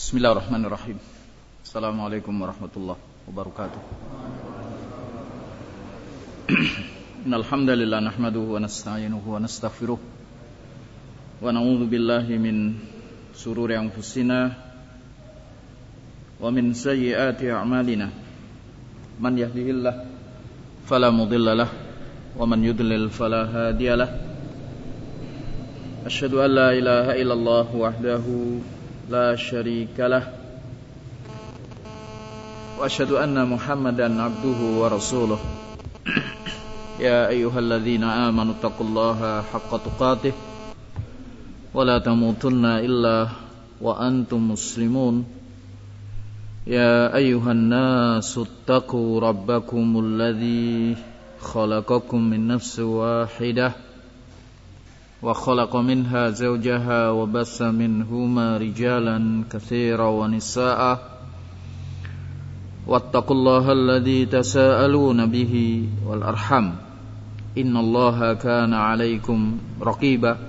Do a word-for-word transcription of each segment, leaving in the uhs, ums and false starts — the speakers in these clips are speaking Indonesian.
Bismillahirrahmanirrahim. Assalamualaikum warahmatullahi wabarakatuh. Innal hamdalillah nahmaduhu wa nasta'inuhu wa nastaghfiruh wa na'udzu billahi min shururi anfusina wa min sayyiati a'malina. Man yahdihillahu fala mudilla lahu wa man yudlil fala hadiya lahu. Asyhadu an la ilaha illallah wahdahu la syarika lah wa asyhadu anna Muhammadan abduhu wa rasuluh. Ya ayyuhalladzina amanu taqullaha haqqa tuqatih wa la tamutunna illa wa antum muslimun. Ya ayyuhan nasu taqu rabbakumul ladzi khalaqakum min nafsin wahidah wa khalaqa minha zawjaha wa bassa minhuma rijalan katsiran wa nisaa'a wattaqullaha alladzi tasaaluna bihi wal arham innallaha kana 'alaikum raqiba.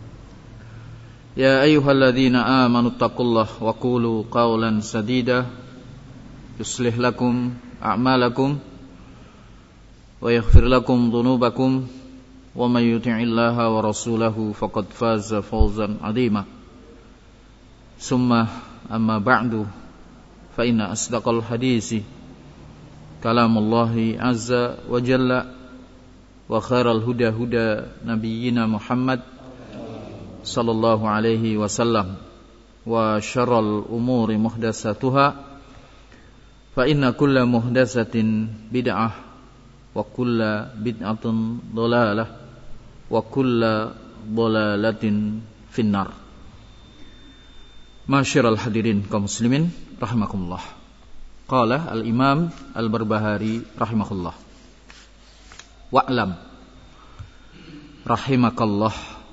Ya ayyuhalladzina amanu taqullaha wa qulu qawlan sadida yuslih lakum a'malakum wa yaghfir lakum dhunubakum wa may yuti'illaha wa rasulahu faqad faza fawzan 'azima. Summa amma ba'du fa inna asdaqal hadisi kalamullahi azza wa jalla wa khairal huda huda nabiyyina Muhammad sallallahu alaihi wasallam wa syarral umuri muhdatsatuha fa inna kulla muhdatsatin bid'ah wa kulla bid'atin dhalalah wa kulla dhalalatin finnar. Masyiral hadirin kaum muslimin rahimakumullah. Qala al-Imam Al-Barbahari rahimahullah. Wa'lam rahimakallah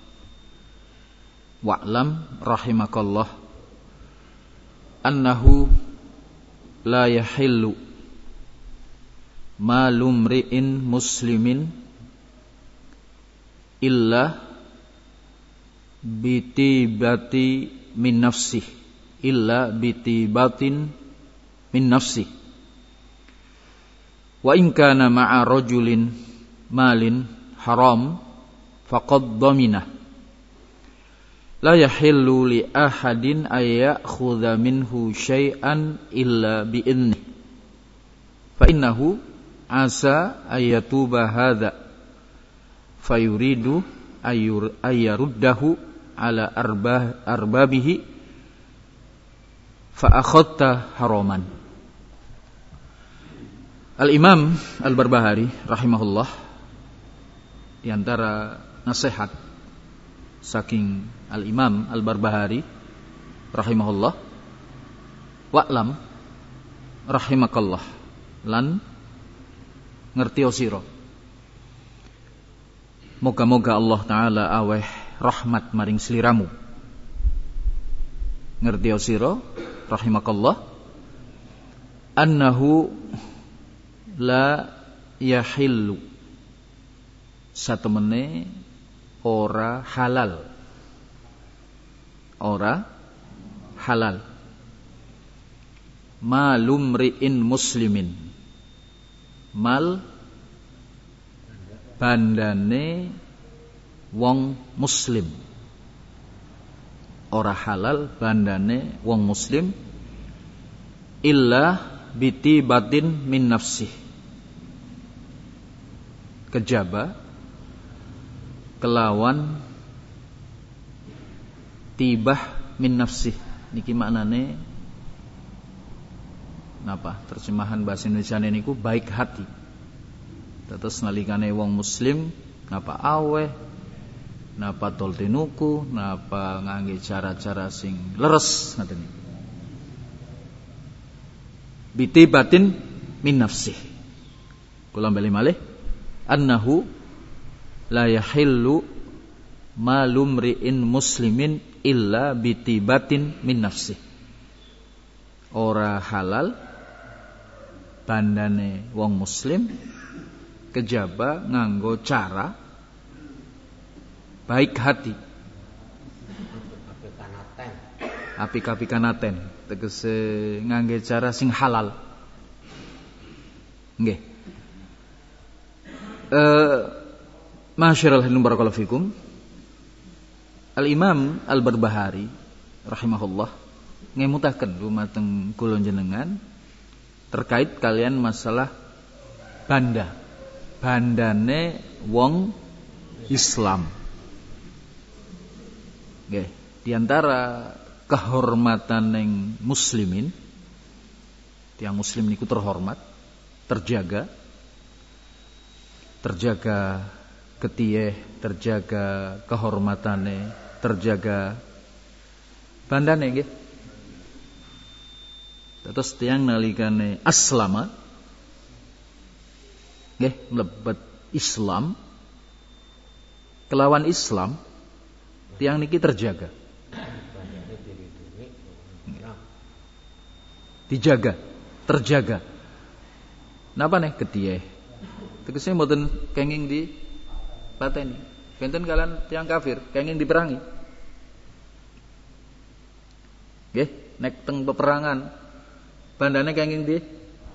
wa'lam rahimakallah annahu la yahillu malumri'in muslimin illa bitibati min nafsih illa bitibatin min nafsih wa in kana ma'a rajulin malin haram faqad dhamina la yahillu li ahadin ay ya'khudha minhu syai'an illa bi idnih fa innahu asa ayatuba hadza fayuridu ayur ayaruddahu ala arbah arbabihi fa akhadta haraman. Al-Imam Al-Barbahari rahimahullah, di antara nasihat saking Al-Imam Al-Barbahari rahimahullah, wa'lam rahimakallah, lan ngerti sira moga-moga Allah Ta'ala aweh rahmat maring sliramu. Ngerti sira rahimakallah annahu la yahillu satemene ora halal ora halal malumri'in muslimin mal bandane wong muslim, ora halal bandane wong muslim illa biti batin min nafsih, kejaba kelawan tibah min nafsih. Niki maknane napa terjemahan bahasa Indonesia niku baik hati. Tetes nalikane wong muslim napa aweh, napa tol tinuku, napa ngangge cara-cara sing leres ngaten iki. Bitibatin min nafsih. Kula bali malih annahu la yahillu malumri'in muslimin illa bitibatin min nafsih. Ora halal bandane wong muslim kejaba nganggo cara baik hati apik-apikan aten, tegese ngangge cara sing halal. Nggih. Eh Masyarul hadirin barakallahu fikum. Al-Imam Al-Barbahari rahimahullah ngemutaken dumateng kula jenengan terkait kalian masalah banda. Bandane wong Islam. Nggih, di antara kehormatan yang muslimin, tiang muslim niku terhormat, terjaga, terjaga ketiyeh, terjaga kehormatane, terjaga bandane nggih. Terus tiang nalikane aslama nggih mlebet Islam, kelawan Islam tiang niki terjaga. Dijaga, terjaga. Napa nih ketiyeh? Tegese mboten kenging di pateni. Benten kalian tiang kafir, kenging diperangi. Nggih, nek teng peperangan bandane kenging di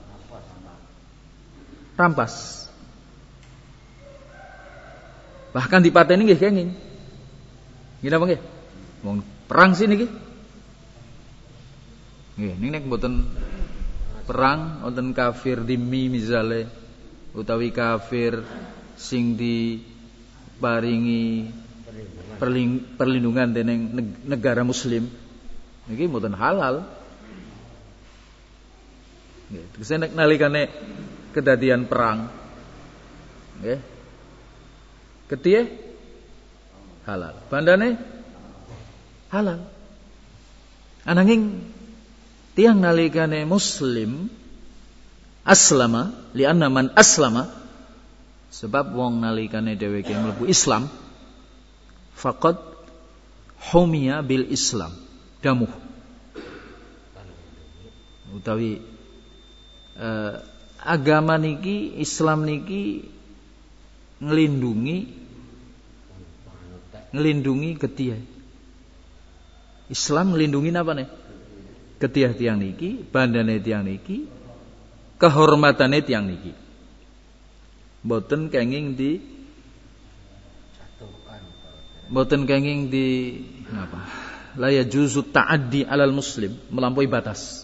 rampas. Bahkan dipateni nggih kenging. Nggih napa nggih? Wong perang sini nggih. Nggih, ning nek mboten perang wonten kafir dimi misale utawi kafir sing diparingi perlindungan dening negara muslim niki mboten halal. Nggih, tegese nek nalikane kedadian perang nggih. Ketiyeh halal, bandane halal. Ananging tiang nalikane muslim aslama lianna man aslama, sebab wong nalikane dheweke mlebu Islam faqad humiya bil Islam damuh utawi eh, agama niki Islam niki ngelindungi ngelindungi ketiyeh. Islam ngelindungi napa nih? Ketiyah tiang niki, bandane tiang niki, kehormatane tiang niki. Mboten kenging di mboten kenging di apa? La yajuzu ta'addi 'alal muslim, melampaui batas.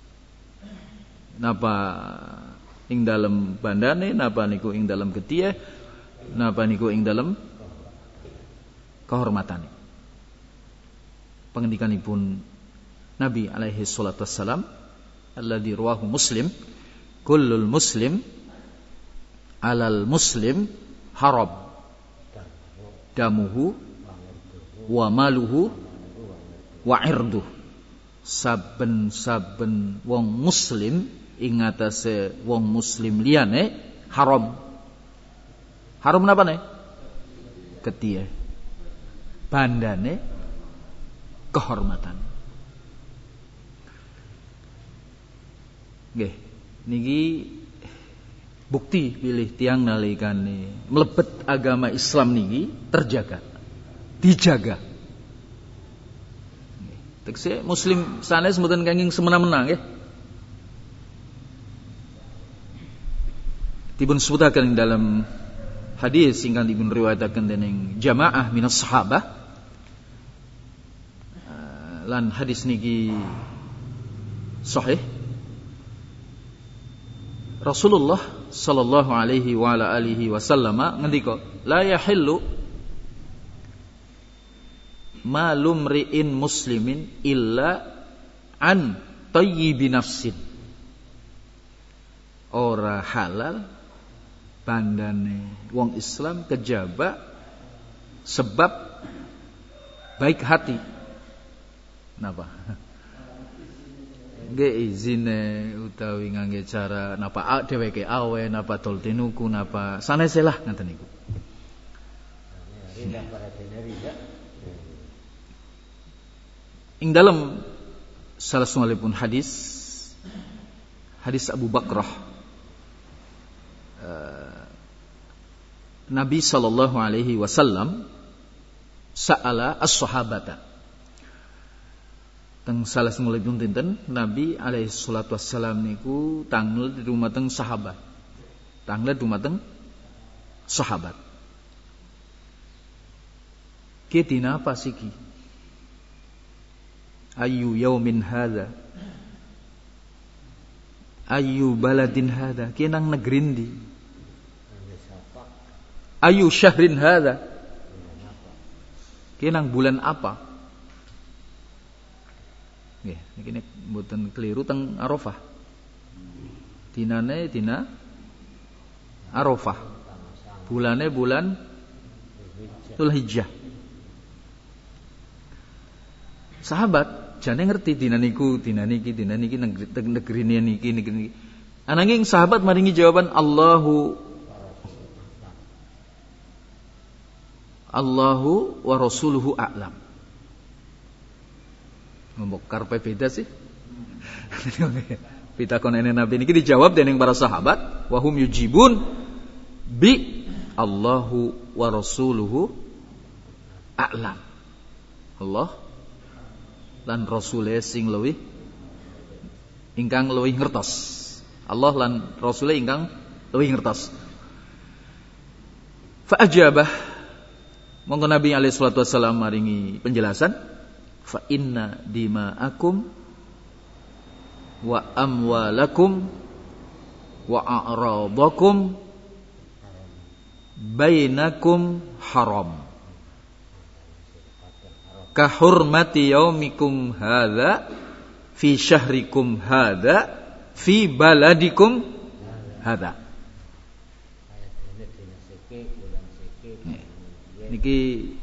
Napa ing dalem bandane, napa niku ing dalem ketiyah, napa niku ing dalem kehormatane. Pengendikanipun Nabi alaihi salatu wassalam alladzi rawahu Muslim, kullul muslim alal muslim haram damuhu wa maluhu wa irduh. Saben-saben wong muslim ing atase wong muslim liyane haram. Haram napa ne? Ketiyeh. Bandane kehormatan. Nggih, niki bukti pilih tiang nalikane mlebet agama Islam niki terjaga, dijaga. Nggih, tekse muslim sanes mboten kenging semena-mena nggih. Dipun sebutaken dalam hadis ingkang dipun riwayataken dening jamaah minas sahabah. Lan hadis niki sahih. Rasulullah sallallahu alaihi wa ala alihi wasallam ngendika, la yahillu malum ri'in muslimin illa an tayyibi nafsin. Ora halal bandane wong Islam kejaba sebab baik hati. Napa? Nggih izine utawi ngangge cara napa dheweke awe, napa tol tinuku, napa sanese lah ngoten niku. Ing dalem salah sungalipun hadis hadis Abu Bakrah uh, Nabi sallallahu alaihi wasallam sa'ala as-sahabata. teng salah setunggalipun dinten Nabi alaihi salatu wassalam niku tanglet dumateng sahabat. Tanglet dumateng sahabat. Ki dina apa siki? Ayu yaumin hadza? Ayu baladin hadza? Ki nang negeri ndi? Ayu syahrin hadza? Ki nang bulan apa? Nggih, niki nek mboten keliru teng Arafah. Dinane dina Arafah. Bulane bulan Dzulhijjah. Sahabat jane ngerti dina niku, dina niki, dina niki negeri niki niki niki. Ananging sahabat maringi jawaban Allahu Allahu wa rasuluhu a'lam. Ngomong karpe beda sih. Pitakon ene Nabi niki dijawab dening para sahabat, wa hum yujibun bi Allahu wa rasuluhu a'lam. Allah lan rasule sing luwih ingkang luwih ngertos. Allah lan rasule ingkang luwih ngertos. Fa ajabah monggo Nabi alaihi salatu wasallam maringi penjelasan. Fa inna dima'akum wa amwalakum wa a'radakum bainakum haram ka hurmati yaumikum hadza fi syahrikum hadza fi baladikum hadza. Niki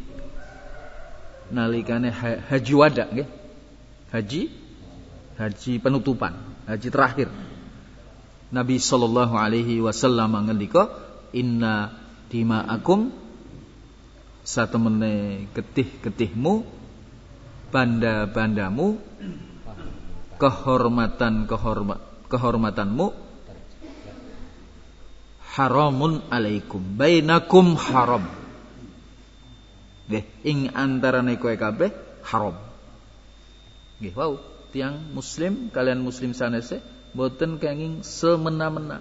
nalikane haji wada nggih. Haji haji penutupan, haji terakhir. Nabi sallallahu alaihi wasallam ngendika, "Inna dima'akum satemene getih-getihmu, banda-bandamu, kehormatan kehormat kehormatanmu haramun alaikum, bainakum haram." Nggih, ing antarane kowe kabeh haram. Nggih, wau, tiyang muslim kalian muslim sanese mboten kenging semena-mena.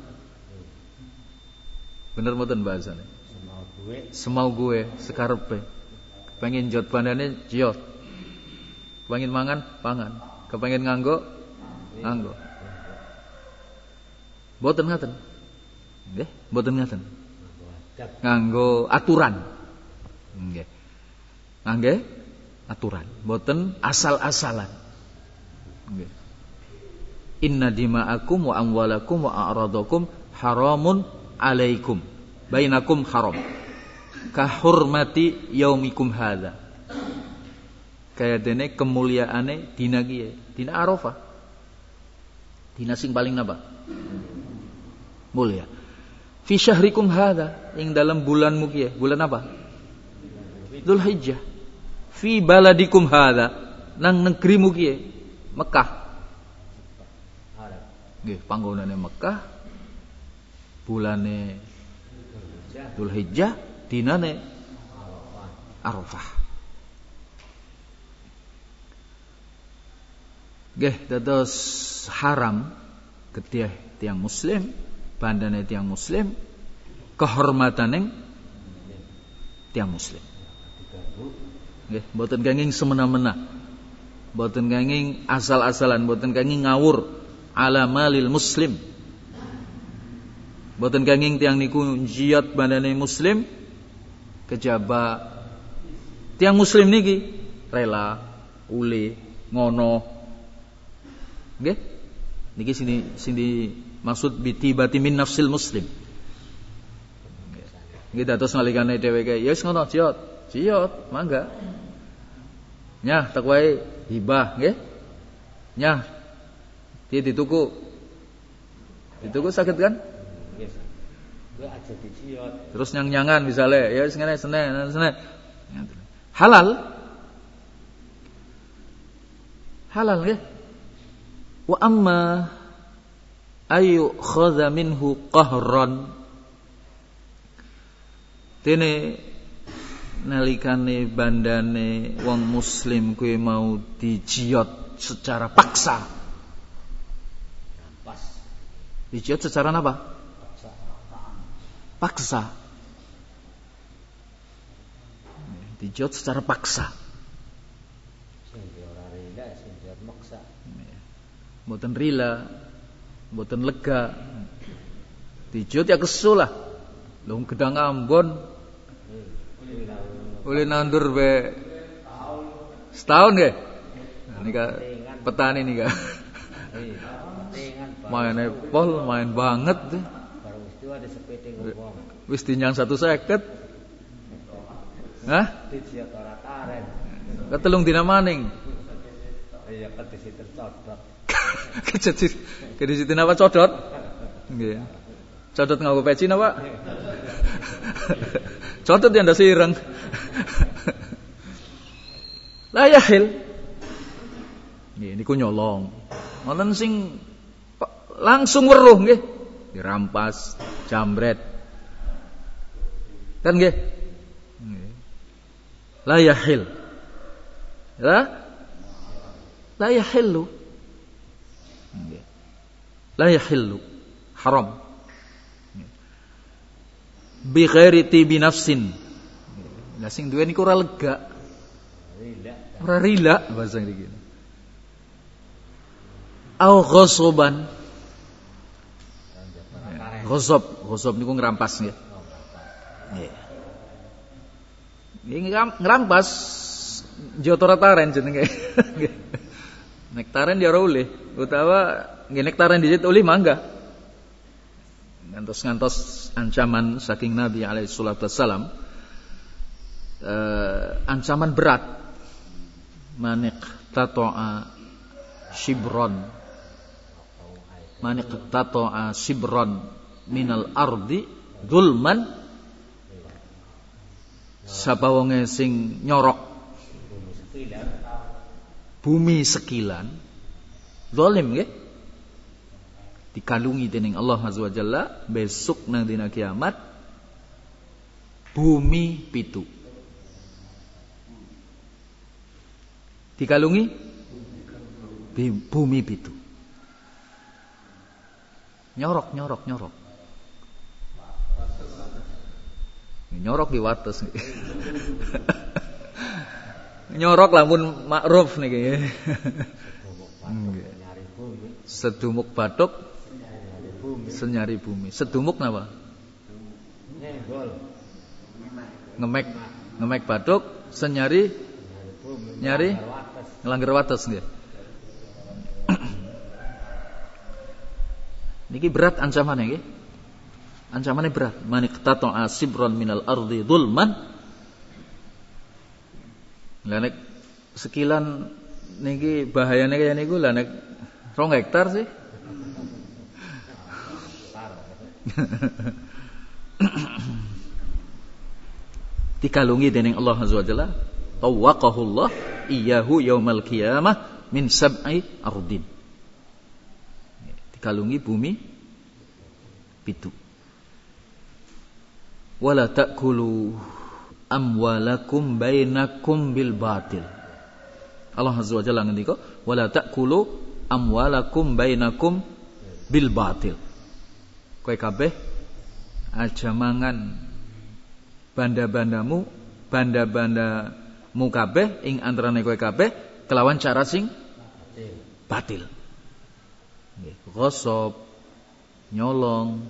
Bener mboten bahasane? Semau gue, semau gue sekarepe. Kepengin jot bandane jot. Kepengin mangan, pangan. Kepengin nganggo, nganggo. Mboten ngaten. Nggih, mboten ngaten. Nganggo aturan. Nggih. Ngangge aturan, mboten asal-asalan. Nggih. Inna dima'akum wa amwalakum wa a'radakum haramun alaikum, bainakum haram ka hurmati yaumikum hadza. Kaya dene kemuliaane dina kiye, dina Arafah. Dina sing paling napa? Mulia. Fi syahrikum hadza, ing dalam bulanmu kiye, bulan apa? Dzulhijjah. Fi baladikum hadza, nang negerimu kiye, Mekah. Nggih, panggonane Mekah. Bulane Dzulhijjah, dinane Arafah. Nggih, dados haram getih tiyang muslim, bandane tiyang muslim, kehormatane tiyang muslim. Nggih, mboten kenging semena-mena. Mboten kenging asal-asalan, mboten kenging ngawur ala malil muslim. Mboten kenging tiyang niku jiyot bandane muslim kejaba tiyang muslim niki rela ule ngono. Nggih? Niki sini sini maksud bitibati min nafsil muslim. Nggih, dados nalikane dheweke ya wis ngono jiyot, jiyot mangga. Nyah tak wae hibah nggih. Nyah dia dituku. Dituku sakit kan? Nggih. Kuwi aja diciot. Terus nyang-nyangan misale, ya wis ngene senen, senen. Halal. Halal nggih. Wa amma ayu khadha minhu qahran. Dene nalikane bandane wong muslim kuwi mau dijiyot secara paksa. Dijot secara apa? Paksa. Dijot secara paksa. Mboten rila, mboten lega. Dijot ya kesul lah. Lho gedang Ambon. Boleh nandur be setahun nggih. Nika petani nika. Main pol, main banget deh. Wis dinyang satu seket. Hah? Ketelung dina maning. Iya, kedisi tercodot. Kedisi, kedisi apa codot? Nggih. Codot nganggo peci napa? Codot yang ndak sireng. La yahil. Nggih niku nyolong. Wonten sing langsung weruh nggih, dirampas, jambret. Kan nggih? Nggih. La yahil. La La yahillu. Nggih. La yahillu. Haram. Bi ghairi tibi nafsin. Lah sing duwe niku ora lega. Ora rila bahasa iki. Au ghasaban. Ghasab, ghasab niku ngrampas nggih. Nggih. Nggih ngrampas Jotoro taren jenenge. Nek taren ya ora oleh, utawa nggih nek taren dijit oleh mangga. Ngantos-ngantos ancaman saking Nabi alaihi salatu wassalam, eh, ancaman berat. Manik tato'a shibron. Manik tato'a shibron minal ardi zulman. Sapa wonge sing nyorok bumi sekilan zalim nggih, dikalungi dening Allah Azza wa Jalla besok nang dina kiamat bumi pitu. Dikalungi bumi pitu. Nyorok nyorok nyorok. Nyorok di wates. Nyorok lamun makruf niki. Sedumuk bathuk senyari bumi. Sedumuk napa? Ngemek ngemek bathuk senyari nyari nglanggar wates nggih. Niki berat ancamane nggih. Ancamane berat. Man iqtata'a sibran minal ardi zulman. Lah nek sekilan niki bahayane kaya niku lah nek rong hektar sih. Dikalungi dening Allah Azza wa Jalla, tawaqahullah iyyahu yaumal qiyamah min sab'i ardin. Dikalungi bumi pitu. Wala ta'kulu amwalakum bainakum bil batil. Allah Azza wa Jalla ngendika, wala ta'kulu amwalakum bainakum bil batil. Kowe kabeh aja mangan banda-bandamu, banda-bandamu kabeh ing antarane kowe kabeh kelawan cara sing batil. Nggih, ghasab, nyolong,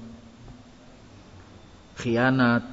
khianat.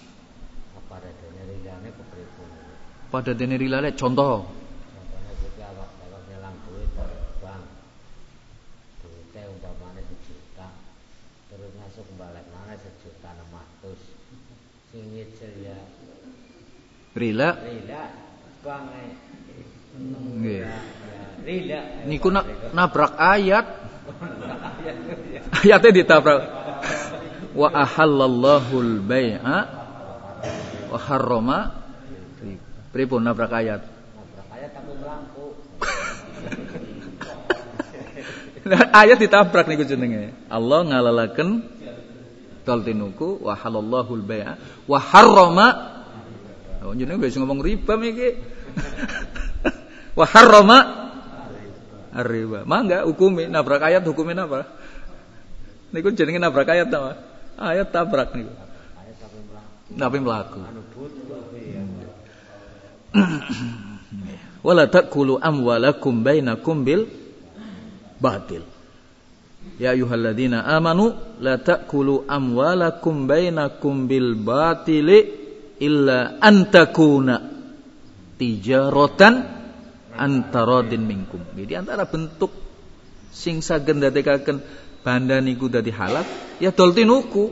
Pada dene rilane contoh. Contohnya kita kalau nyelang duit dari bank, duitnya umpamanya sejuta, terus masuk balik mana sejuta enam ratus, singit ceria. Rila. Rila, bang. Nggih. Rila. Niku nabrak ayat. Ayatnya ditabrak. Wa ahallallahu al-bai'a wa harrama. Pripun nabrak ayat? Nabrak ayat tapi melangku. Ayat ditabrak niku jenenge. Allah ngalalaken tol tinuku wa halallahu al-bai'a wa harrama. Oh jenenge wis ngomong riba iki. Wa harrama riba. Mangga hukumi nabrak ayat hukumin apa? Niku jenenge nabrak ayat apa? Ayat tabrak niku. Ayat tapi mlaku. Tapi mlaku. Anu butuh ya. Wala ta'kulu amwalakum bainakum bil batil. Ya ayyuhalladzina amanu la ta'kulu amwalakum bainakum bil batili illa an takuna tijaratan antaradin minkum. Jadi antara bentuk sing saged ndadekaken banda niku dadi halal ya dol tinuku.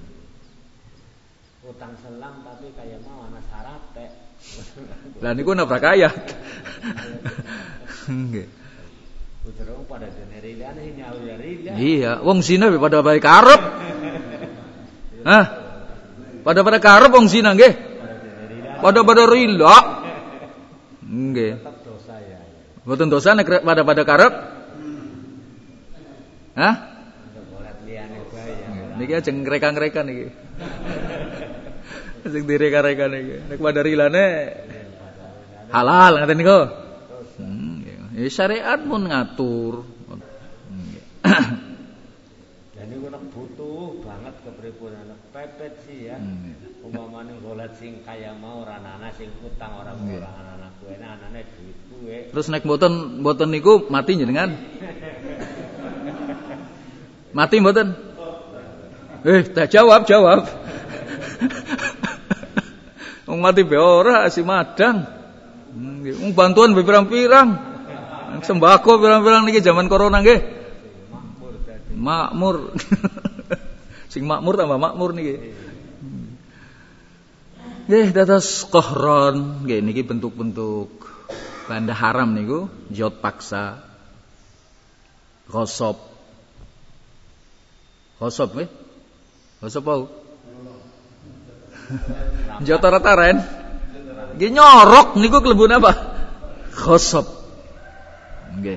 Utang selam tapi kaya mau ana syaratte. Lah niku nabrak ayat. Nggih. Ujarong pada dene rilane nyawu ya rila. Iya, wong zina pada bae karep. Hah? Pada pada karep wong zina nggih. Pada pada rila. Nggih. Tetap dosa ya. Mboten dosa nek pada pada karep. Hah? Bolet liyane bae ya. Niki ajeng ngreka-ngreka niki. Ajeng direka-reka niki. Nek pada rilane halal ngaten niku. Hmm, ya syariat pun ngatur. Dan niku nek butuh banget kepripun anak pepet sih ya. Umpamane golet sing kaya mau ora ana sing utang ora ora ana kuwi anane duit kuwi. Terus nek mboten mboten niku mati jenengan. Mati mboten? Eh, tak jawab, jawab. Wong mati be ora si madang. Wong bantuan be pirang-pirang. Sembako pirang-pirang niki zaman corona nggih. Makmur. Sing makmur tambah makmur niki. Nggih dados qahron, nggih niki bentuk-bentuk banda haram niku, jot paksa, ghasab. Ghasab nggih. Ghasab apa? Jot rata-rata nggih nyorok niku kelebun apa? Ghasab. Nggih.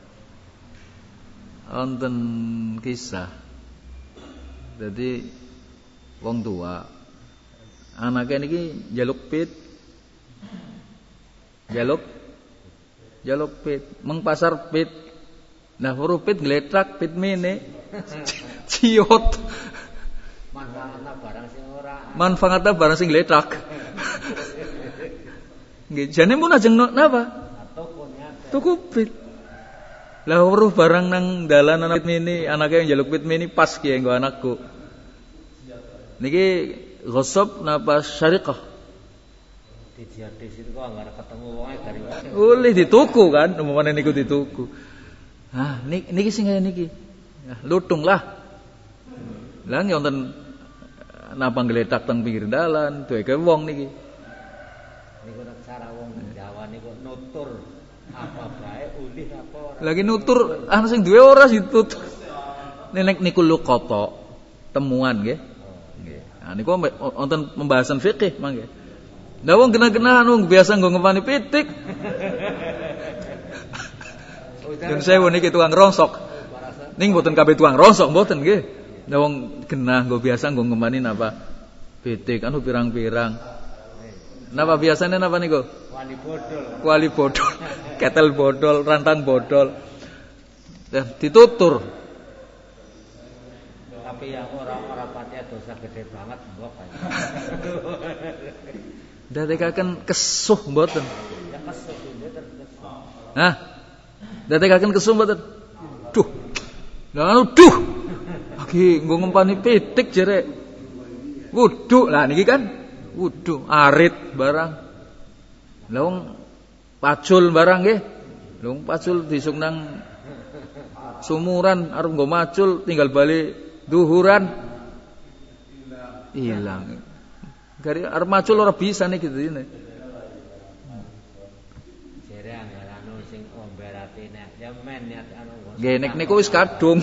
Wonten kisah. Jadi wong tua anaknya niki jaluk pit. Jaluk jaluk pit, meng pasar pit. Nah, huruf pit gletrak pit mene. Ciot. Manfaatna barang sing ora. Manfaatna barang sing gletrak. Nggih, jane mun ajeng napa? Tuku pit. Lah weruh barang nang dalan anak pit mini, anake yang njaluk pit mini pas ki nggo anakku. Niki ghasab napa syariqah? Dijadis itu kok anggere ketemu wonge gari wae. Oleh dituku kan, umpamane niku dituku. Hah, niki niki sing kaya niki. Nah, lutung lah. Lah wonten napa ngletak teng pinggir dalan, duweke wong niki. Niku nek cara wong Jawa niku nutur apa bae ulih apa ora. Lagi nutur ana sing duwe ora ditutur. Nek niku luqata, temuan nggih. Nggih. Nah niku wonten pembahasan fikih mangke. Lah wong genah-genah anu biasa nggo ngepani pitik. Yen sewu niki tukang rongsok. Ning mboten kabeh tukang rongsok mboten nggih. Lah wong genah nggo biasa nggo ngepani napa? Pitik anu pirang-pirang. Napa biasanya napa niku? Wali bodol. Wali bodol. Ketel bodol, rantang bodol. Dan ditutur. Tapi yang orang-orang patia dosa gede banget mbok ae. Dadekaken kesuh mboten. Ya kesuh mboten kesuh. Hah? Dadekaken kesuh mboten. Duh. Lah anu duh. Lagi nggo ngempani pitik jere. Wudu. Lah niki kan wudu arit barang. Lah wong pacul barang nggih. Lha wong pacul disuk nang sumuran arep nggo macul tinggal bali duhuran ilang. Gari arep macul ora bisa niki dene. Jere anu sing omberati nek ya men niat anu. Nggih nek niku wis kadung.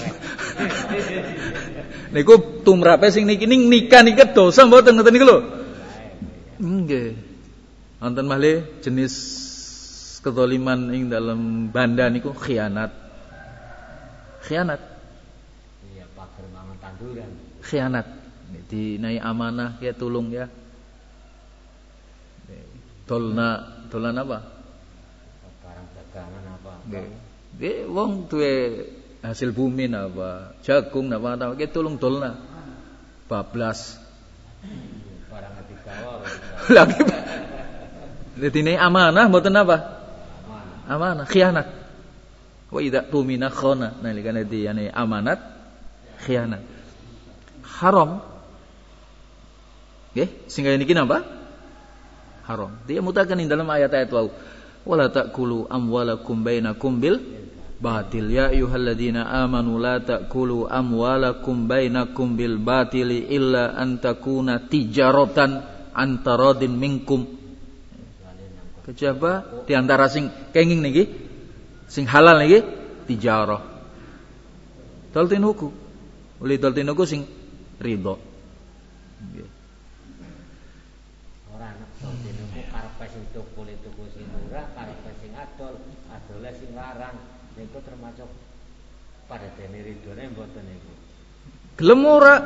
Niku tumrape sing niki ning nikah niki dosa mboten ngoten niku lho. Nggih. Wonten malih jenis kezaliman ing dalam banda niku khianat. Khianat. Iya, pager mangan tanduran. Khianat. Dinai amanah ya tulung ya. Dolna, dolan apa? Barang dagangan apa? Nggih. Nggih wong duwe hasil bumi napa, jagung napa napa ki tulung dolna. Bablas. Barang digawa. Lagi. Dene amanah mboten apa? Amanah. Amanah, khianat. Wa idza tumina khana. Nalika nanti yani amanat, khianat. Haram. Nggih, sehingga niki napa? Haram. Dia mutakan ing dalam ayat-ayat wau. Wala ta'kulu amwalakum bainakum bil batil. Ya ayyuhalladzina amanu la ta'kulu amwalakum bainakum bil batili illa an takuna tijaratan antaradin minkum. Kejaba di antara sing kenging niki sing halal niki tijarah. Daltinuku. Uli daltinuku sing ridho. Nggih. Ora nek daltinuku karepe sing tukul tuku sing murah, karepe sing adol, adole sing larang. Niku termasuk pada dene ridhone mboten niku. Gelem ora?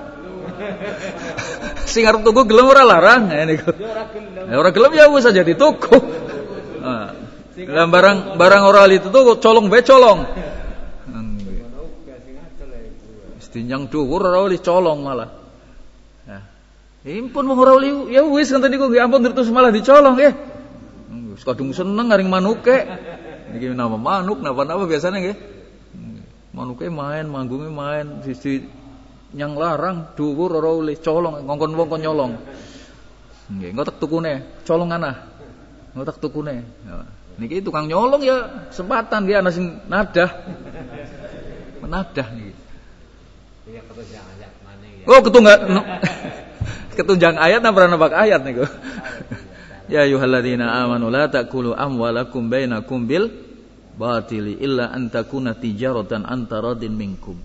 Sing arep tuku gelem ora larang niku. Ya ora gelem. Ya ora gelem ya wis aja dituku. Nah, lah barang barang ora ali tuku colong bae colong. Ngono uga sing adol iku. Wis dinjang dhuwur ora oleh colong malah. Nah, impun wong ora oleh ya wis ngoten niku nggih ampun terus malah dicolong nggih. Wis kadung seneng ngaring manuke. Niki nama manuk napa-napa biasanya nggih. Manuke main, manggunge main, sisi nyang larang dhuwur ora oleh colong, ngongkon wong kon nyolong. Nggih, engko tak tukune, colong ana. Engko tak tukune. Niki tukang nyolong ya kesempatan nggih ana sing nadah. Menadah niki. Iya ketunjang ayat maneh ya. Oh, ketunggak ketunjang ayat napa napa ayat niku. Ya ayyuhalladzina amanu la ta'kulu amwalakum bainakum bil batili illa an takuna tijaratan antaradin minkum.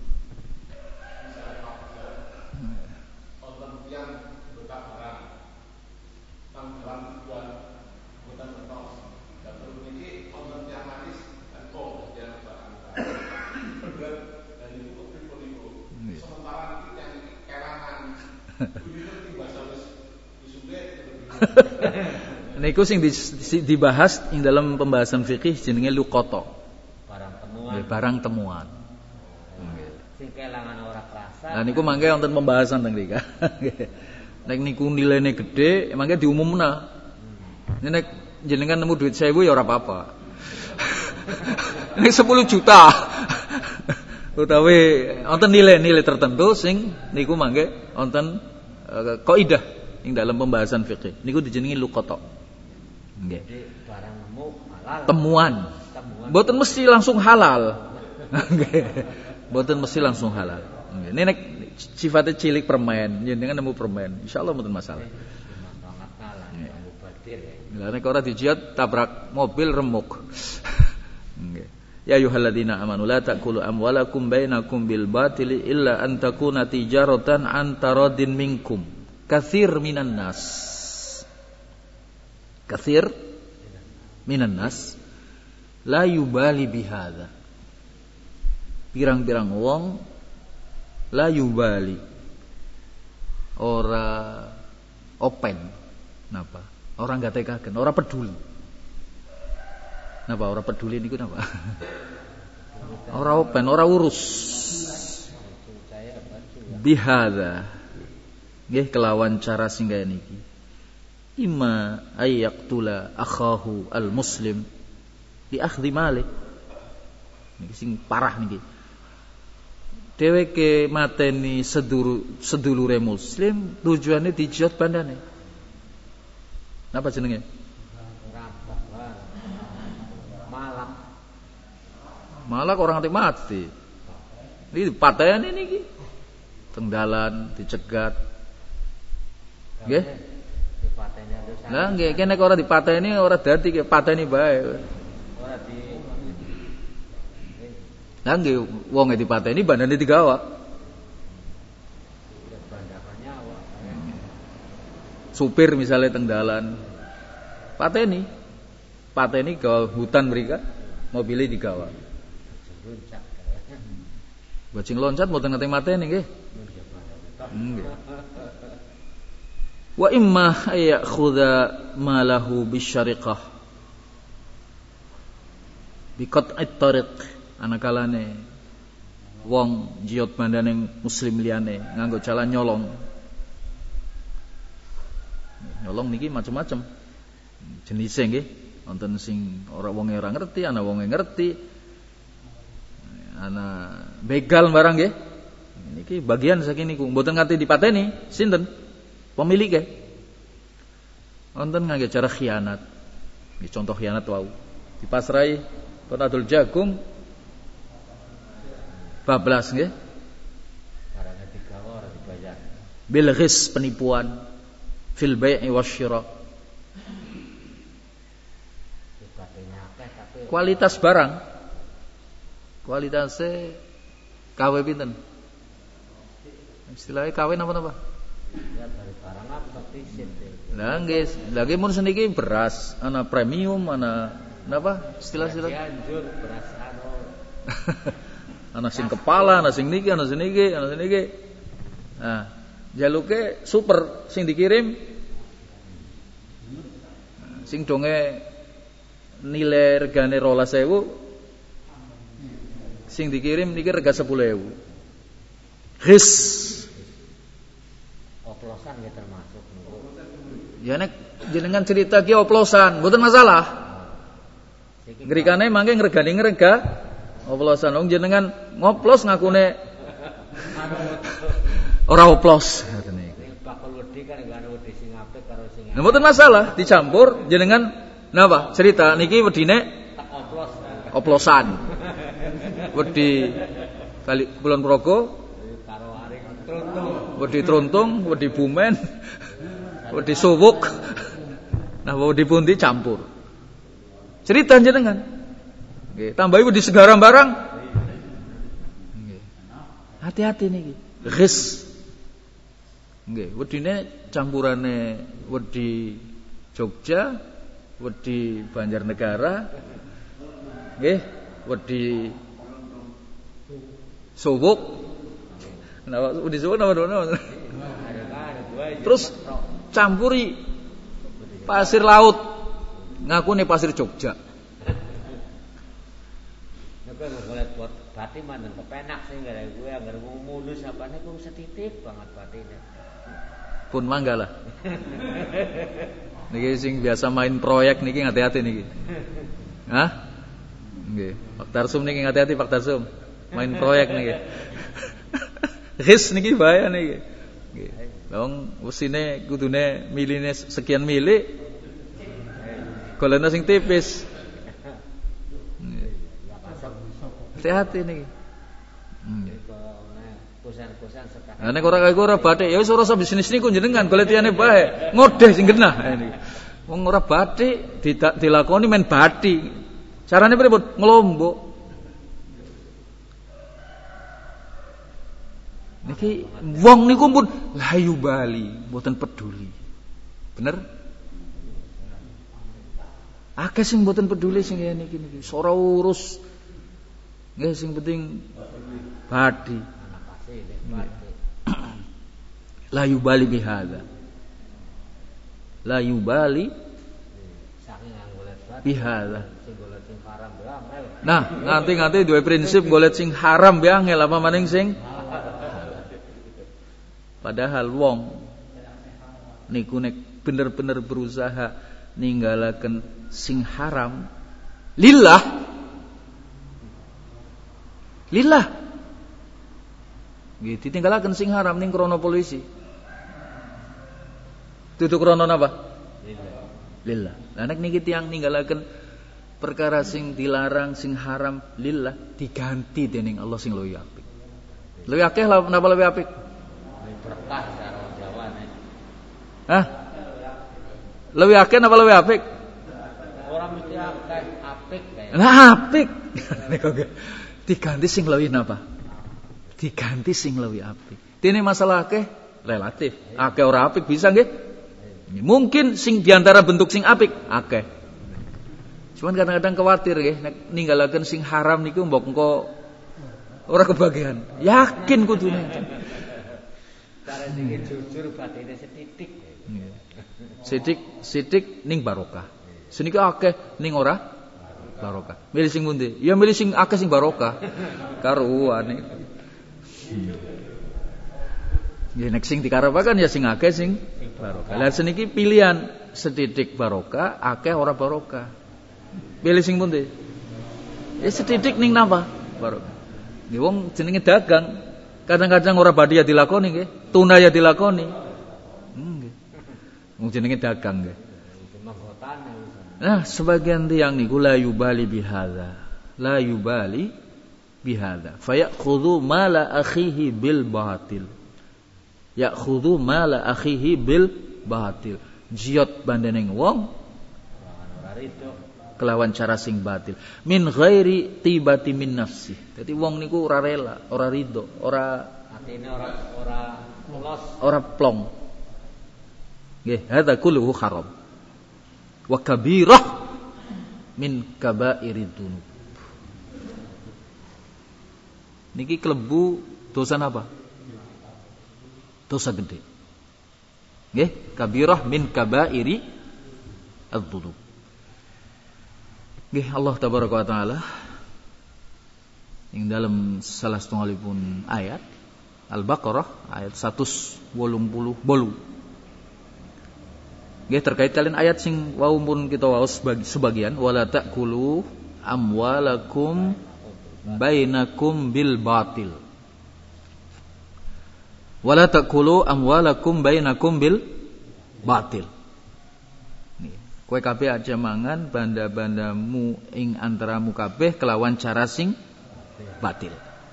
Niku sing di, di, dibahas ing dalam pembahasan fikih jenenge luqata. Barang temuan. Ya, barang temuan. Sing kelangan ora krasa. Lah niku mangke wonten pembahasan teng mriki. Nek niku nilainya gede, mangke diumumna. Nek jenengan nemu duit seribu ya ora apa-apa. Nek sepuluh juta. Utawi wonten nilai-nilai tertentu sing niku mangke wonten uh, kaidah ing dalam pembahasan fikih. Niku dijenengi luqata. Nggih. Jadi barang nemu halal. Temuan. Temuan. Mboten mesti langsung halal. Nggih. Mboten mesti langsung halal. Nggih. Ini nek sifatnya cilik permen, jenengan nemu permen, insyaallah mboten masalah. Sangat kalah nemu badir ya. Lah nek ora dijiat tabrak mobil remuk. Nggih. Ya ayyuhalladzina amanu la ta'kulu amwalakum bainakum bil batili illa an takuna tijaratan an taradin minkum. Katsir minan nas. Katsir minan nas la yubali bihadza. Pirang-pirang wong la yubali. Ora open. Napa? Ora gatekaken, ora peduli. Napa ora peduli niku napa? Ora open, ora urus. Bihadza. Nggih kelawan cara singgah niki. Imma ayyaqtula akhahu al-muslim di akhdhi malik. Niki sing parah niki. Dheweke mateni seduru sedulure muslim tujuane dijot bandane. Napa jenenge? Malak. Malak orang nganti mati. Iki dipateni niki. Teng dalan dicegat. Nggih. Dipateni terus. Lah nggih kene nek ora dipateni ora dadi ke pateni bae. Ora di Lah nggih wong e dipateni bandane digawa. bandakannya awak. Supir misalnya teng dalan. Pateni. Pateni ke hutan mereka, mobilnya digawa. Loncat. Bajing loncat mboten nate mateni nggih. Nggih. Wa imma ayakhudha malahu bisyariqah. Biqat'it tariq ana kalane wong jiot bandane muslim liyane nganggo jalan nyolong. Nyolong niki macam-macam. Jenise nggih, wonten sing ora wonge ora ngerti, ana wonge ngerti. Ana begal barang nggih. Niki bagian saking niku, mboten nganti dipateni sinten pemilike. Wonten ngangge cara khianat. Nggih contoh khianat wau. Dipasrai kon adol jagung bablas nggih. Barangnya digawa ora dibayar. Bil ghis penipuan fil bai'i wasyira. Kualitas barang. Kualitasnya K W pinten? Istilahnya kawin apa-apa? Ya dari barang apa tisit. Lah nggih, lagi mun seniki beras, ana premium, ana napa? Istilah-istilah. Cianjur beras anu. Ana sing kepala, ana sing niki, ana sing niki, ana sing niki. Nah, jaluke super sing dikirim sing donge nilai regane rolas sewu sing dikirim niki rega sepuluh ewu. His oplosan ya termasuk. Ya nek jenengan cerita ki oplosan, mboten masalah. Ngrikane mangke ngregani ngrega oplosan wong jenengan ngoplos ngakune ora oplos ngoten iki. Bakul wedi kan ngene wedi sing apik karo sing elek. Mboten masalah, dicampur jenengan napa? Cerita niki wedine oplos. Oplosan. Wedi kali Kulon Progo karo aring truntung. Wedi truntung, wedi bumen, wedi suwuk. Nah, wedi pundi campur. Cerita jenengan. Nggih, tambahi wedi segaram barang. Nggih. Hati-hati niki. Ghis. Nggih, wedine campurane wedi Jogja, wedi Banjarnegara. Nggih, wedi suwuk. Napa wedi suwuk napa napa? Terus campuri pasir laut. Ngakune pasir Jogja. Nek golek buat bathi manten kepenak sing gara kowe anggere mulus apane ku setitik banget bathine. Pun mangga lah. Niki sing biasa main proyek niki hati-hati niki. Hah? Nggih. Pak Tarsum niki hati-hati Pak Tarsum. Main proyek niki. Ris niki bahaya niki. Nggih. Wong usine kudune miline sekian mili. Golekna sing tipis. Hati-hati niki. Nggih. Kusan-kusan sekarang. Nah nek ora kaya ora bathik ya wis ora usah bisnis niku jenengan golek tiyane bae. Ngodeh sing genah niki. Wong ora bathik dilakoni men bathik. Carane pripun? Nglombok. Niki wong niku pun layu bali, mboten peduli. Bener? Akeh sing mboten peduli sing ngene iki niki. Ora urus. Nggih sing penting bathi. La yubali bihadza. La yubali bihadza. Nah, nganti-nganti duwe prinsip golek sing haram ya angel apa maning sing padahal wong niku nek bener-bener berusaha ninggalaken sing haram lillah lillah nggih ditinggalaken sing haram ning krana polisi dudu krana napa lillah lillah lah nek niki tiyang ninggalaken perkara sing dilarang sing haram lillah diganti dening Allah sing luwih apik luwih akeh lah napa luwih apik berkah cara jawane. Hah? Luwih akeh napa luwih apik? Ora mesti akeh, apik kae. Nah, apik. Diganti sing luwih napa? Diganti sing luwih apik. Dene masalah akeh relatif. Akeh ora apik bisa nggih? Mungkin sing diantara bentuk sing apik akeh. Cuman kadang-kadang khawatir nggih nek ninggalaken sing haram niku mbok engko ora kebagian. Yakin kudune. Cara sing jujur batine setitik. Sidik sidik ning barokah. Seniki akeh ning ora barokah. Milih sing pundi? Ya milih sing akeh sing barokah. Karuan iki. Ya nek sing dikarepaken ya sing akeh sing barokah. Lah seniki pilihan sedidik barokah, akeh ora barokah. Pilih sing pundi? Ya sedidik ning napa? Barokah. Nggih wong jenenge dagang. Kadang-kadang ora badhe ya dilakoni nggih, tuna ya dilakoni. Nggih. Wong jenenge dagang nggih. Nah, sebagian tiyang niku la yubali bihadza. La yubali bihadza. Fayakhudhu mala akhihi bil batil. Yakhudhu mala akhihi bil batil. Jiot bandeneng wong kelawan cara sing batil. Min ghairi tibati min nafsi. Dadi wong niku ora rela, ora ridho, ora atine ora ora los, ora plong. Nggih, hadza kulluhu haram. Wa kabirah min kabairid dzunub. Niki klebu dosa apa? Dosa gede. Nggih, kabirah min kabairi adz-dzunub. Nggih, Allah tabaraka wa taala ing dalam salah setunggalipun ayat Al-Baqarah ayat seratus wolung puluh bolu. Nggih, terkait kalian ayat sing wau pun kita waos sebagian wala ta'kulu amwalakum bainakum bil batil. Wala ta'kulu amwalakum bainakum bil batil. Kowe kabeh aja mangan banda-bandamu ing antaramu kabeh kelawan cara sing batil.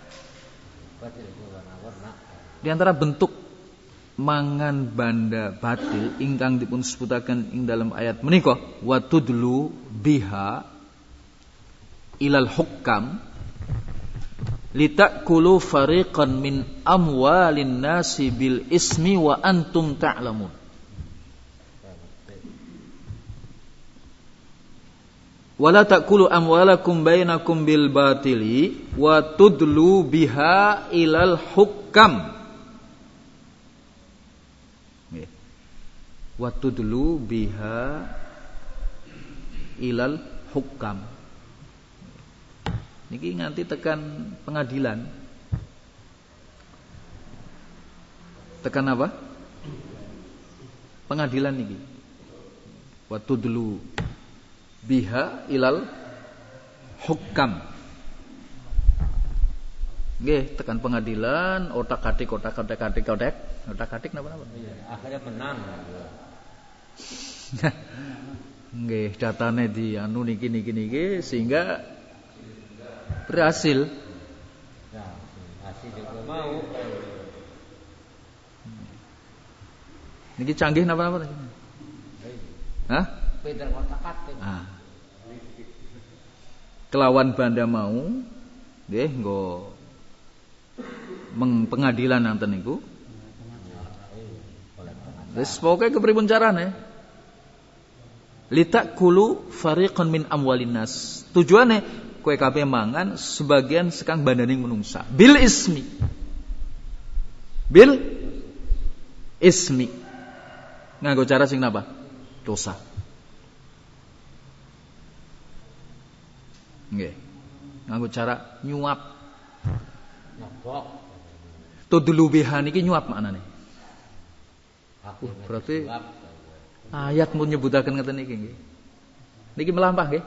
Di antara bentuk mangan banda batil ingkang dipun sebutaken ing dalam ayat menika wa tudlu biha ilal hukam litakulu fariqan min amwalin nasi bil ismi wa antum ta'lamun. Wala ta'kulu amwalakum bainakum bil batili wa tudlu biha ilal hukam. Wa tudlu biha ilal hukam. Niki nganti tekan pengadilan. Tekan apa? Pengadilan niki. Wa tudlu biha ilal hukam. Nggih, tekan pengadilan, otak-atik, otak-atik, otak-atik, otak-atik napa-napa? Iya, akhirnya menang. Nggih, datane di anu niki niki niki sehingga berhasil. Ya, hasil juga mau. Niki canggih napa-napa? Hah? Pinter otak-atik. Ah. Kelawan banda mau nggih nggo meng pengadilan nanten niku. Wis pokoke kepripun carane? Litakulu fariqan min amwalin nas. Tujuane kowe kabeh mangan sebagian sekang bandaning menungsa. Bil ismi. Bil ismi. Nganggo cara sing napa? Dosa. Nggih. Nganggo cara nyuap. Nyobok. Tudlu biha niki nyuap maknane. Uh, berarti ayat mun nyebutaken ngeten niki nggih. Niki melampah nggih.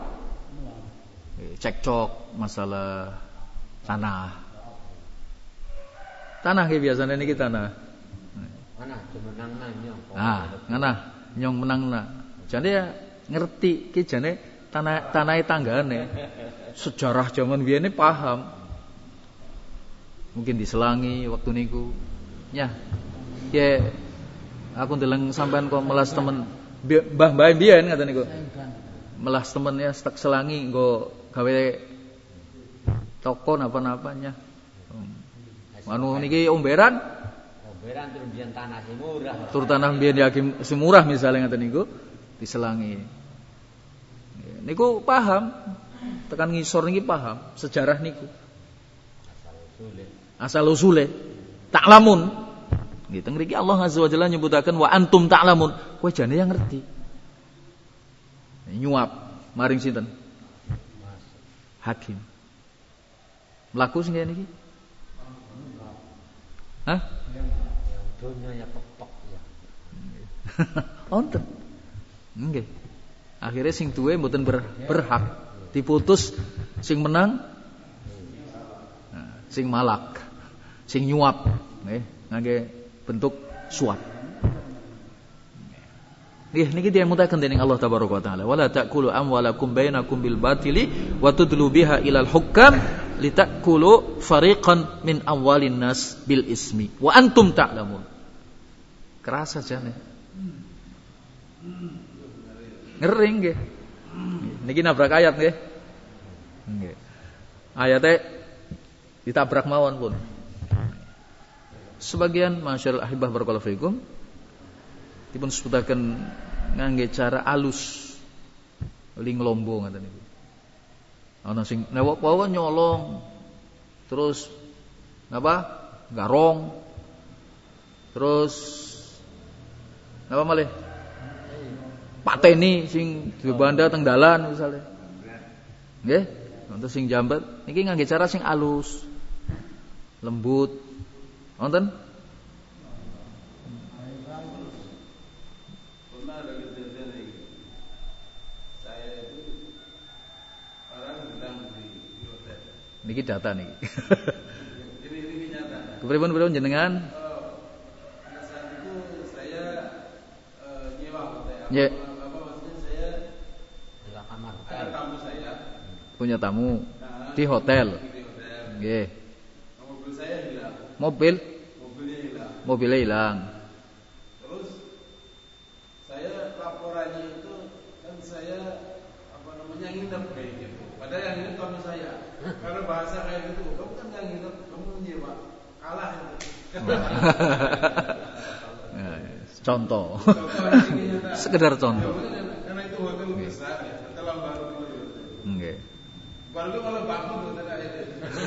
Cekcok masalah tanah. Tanah nggih biasane niki tanah. Mana menangna nyong. Ah, ngana nyong menangna. Jane ya ngerti ki jane tanah tanahe tanggane. Sejarah zaman biyen paham. Mungkin diselangi waktu niku. Ya. Ya aku ndeleng sampean kok melas temen mbah-mbah biyen ngaten niku. Melas temen ya stek selangi nggo gawe toko napa-napanya. Anu niki omberan. Omberan tur biyen tanah sing murah. Tur tanah biyen ya sing murah misale ngaten niku diselangi. Niku paham. Tekan ngisor niki paham sejarah niku. Asal usule. Asal usule. Ta'lamun. Gitu ngriki Allah Azza wa Jalla nyebutaken wa antum ta'lamun. Kowe jane yang ngerti. Nyuap maring sinten? hakim. Mlaku sing ngene iki? Hah? Yang dunyanya pepek ya. Wonten. Nggih. Akhirnya sing duwe mboten ber, berhak diputus sing menang nah, sing malak, sing nyuap nggih, ngangge bentuk suap. Nggih niki diamutaken dening Allah tabaraka wa taala. Wala ta'kulu amwalakum bainakum bil batili wa tudlu biha ilal hukam litakulu fariqan min amwalin nas bil ismi wa antum ta'lamun. Kerasa jane. Ngeri nggih. Niki nabrak ayat nggih. Nggih. Ayate ditabrak mawon pun. Sebagian masyaallah ahibah barakallahu fikum dipun sebutaken ngangge cara alus ling lombo ngoten niku. Ana sing newok wae nyolong terus napa? Garong. Terus napa malih? Pateni sing duwe banda teng dalan misale. Nggih, wonten sing jambet niki ngangge cara sing alus. Lembut. Wonten? Pernah ada kejadian ini. Saya itu orang bilang di hotel. Niki data niki. Ini ini nyata. Kepripun-pripun jenengan? Pada saat itu saya uh, nyewa hotel. Nggih. Punya tamu di hotel. Nggih. Mobil saya hilang. Mobil? Mobilnya hilang. Mobilnya hilang. Terus saya laporannya itu kan saya apa namanya nginep kayak gitu. Padahal yang nginep tamu saya. Karena bahasa kayak gitu, kamu kan nggak nginep, kamu nyewa. Kalah itu. Contoh. Sekedar contoh. Karena itu hotel besar ya, hotel yang baru dulu. Nggih. Baru itu kalau bangkrut hotel itu.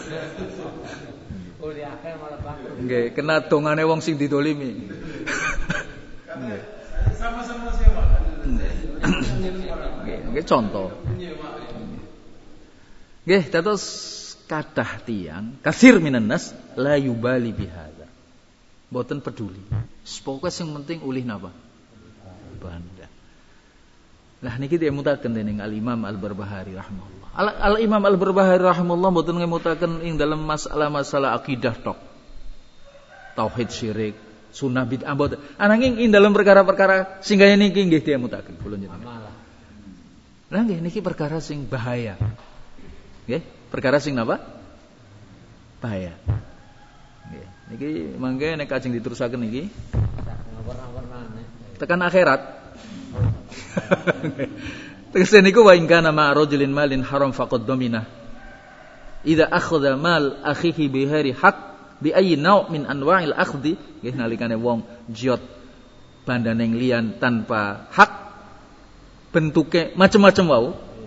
Oh dia akhir malah bangkrut. Nggih, kena dongane wong sing didolimi. Karena sama-sama sewa kan. Nggih, nggih contoh. Nggih, dados kathah tiyang kasir minan nas la yubali bihadza. Mboten peduli. Pokoke sing penting ulih napa? Banda. Lah niki diemutaken dening Al Imam Al Barbahari rahimahullah. Al, Al Imam Al Barbahari rahimahullah mboten ngemutaken ing dalam masalah-masalah akidah tok. Tauhid syirik, sunnah bid'ah mboten. Ananging ing dalam perkara-perkara sing kaya niki nggih diemutaken kula njenengan. Lah nggih niki perkara sing bahaya. Nggih, perkara sing napa? Bahaya. Nggih. Niki mangke nek kajeng diterusaken niki. Tekan akhirat. Tegese niku wa in kana ma rajulin malin haram faqad domina. Idza akhadha mal akhihi bi ghairi haq bi ayyi naw' min anwa'il akhdhi, nggih nalikane wong jiot bandane liyan tanpa hak bentuke macam-macam wau.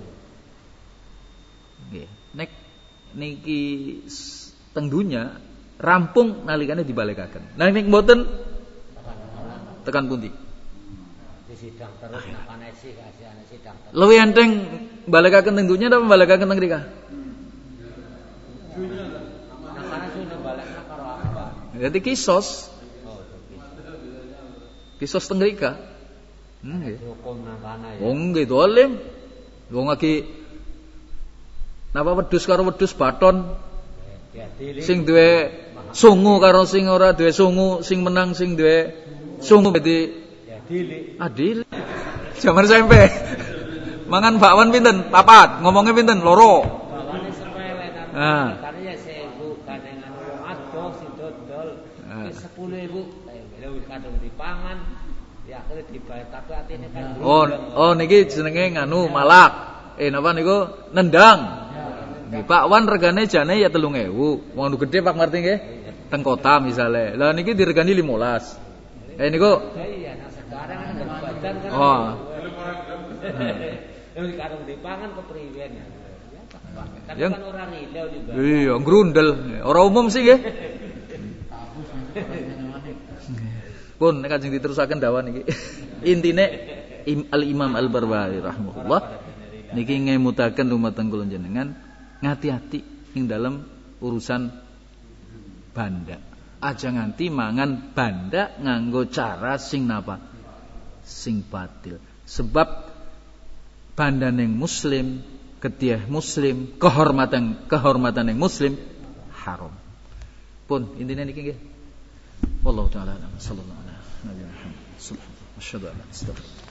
Nggih, nek niki teng dunya rampung nalikane dibalekaken. Nah nek mboten tekan pundi? Sidang terus nak anesi kasih anesi sidang terus. Luwih enteng balekaken teng dunya apa balekaken teng mrika? Dunia lah. Nah kana sudah balekna karo apa? Jadi kisos. Oh, Kisos teng mrika. Nggih. Hukum nang kana ya. Wong nggih dolim. Wong lagi napa wedhus karo wedhus baton. Sing duwe sungu karo sing ora duwe sungu, sing menang sing duwe sungu berarti Adil. Adil. Jaman S M P. Mangan bakwan pinten? Papat. Ngomongnya pinten? Loro. Bakwane sepele nang. Ah. Karena ya seribu gandengan wong adoh si dodol. Wis sepuluh ribu. Eh wis kadung dipangan. Ya akhirnya dibayar tapi atine kan. Oh, oh niki jenenge nganu malak. Eh napa niku nendang. Nggih, bakwan regane jane ya telung ewu. Wong gede Pak Marti nggih. Teng kota misale. Lah niki diregani limolas. Eh niku iya nah sekarang kan badan kan. oh. Wis kadung dipangan kepriwen ya. Kan Yang- kan orang ilau juga. Iya, grundel. Ora umum sih nggih. Pun nek kajeng diterusaken dawan iki. Intine Im, Al Imam Al Barbahari rahimahullah niki ngemutaken dumateng kula jenengan ngati-hati ing dalam urusan banda. Aja nganti mangan banda nganggo cara sing napa? Sing batil. Sebab bandane muslim, ketiah muslim, kehormatan kehormatan yang muslim haram. Pun intinya niki nggih. Wallahu taala a'lam. Sallallahu alaihi wasallam. Nabi Muhammad sallallahu alaihi wasallam.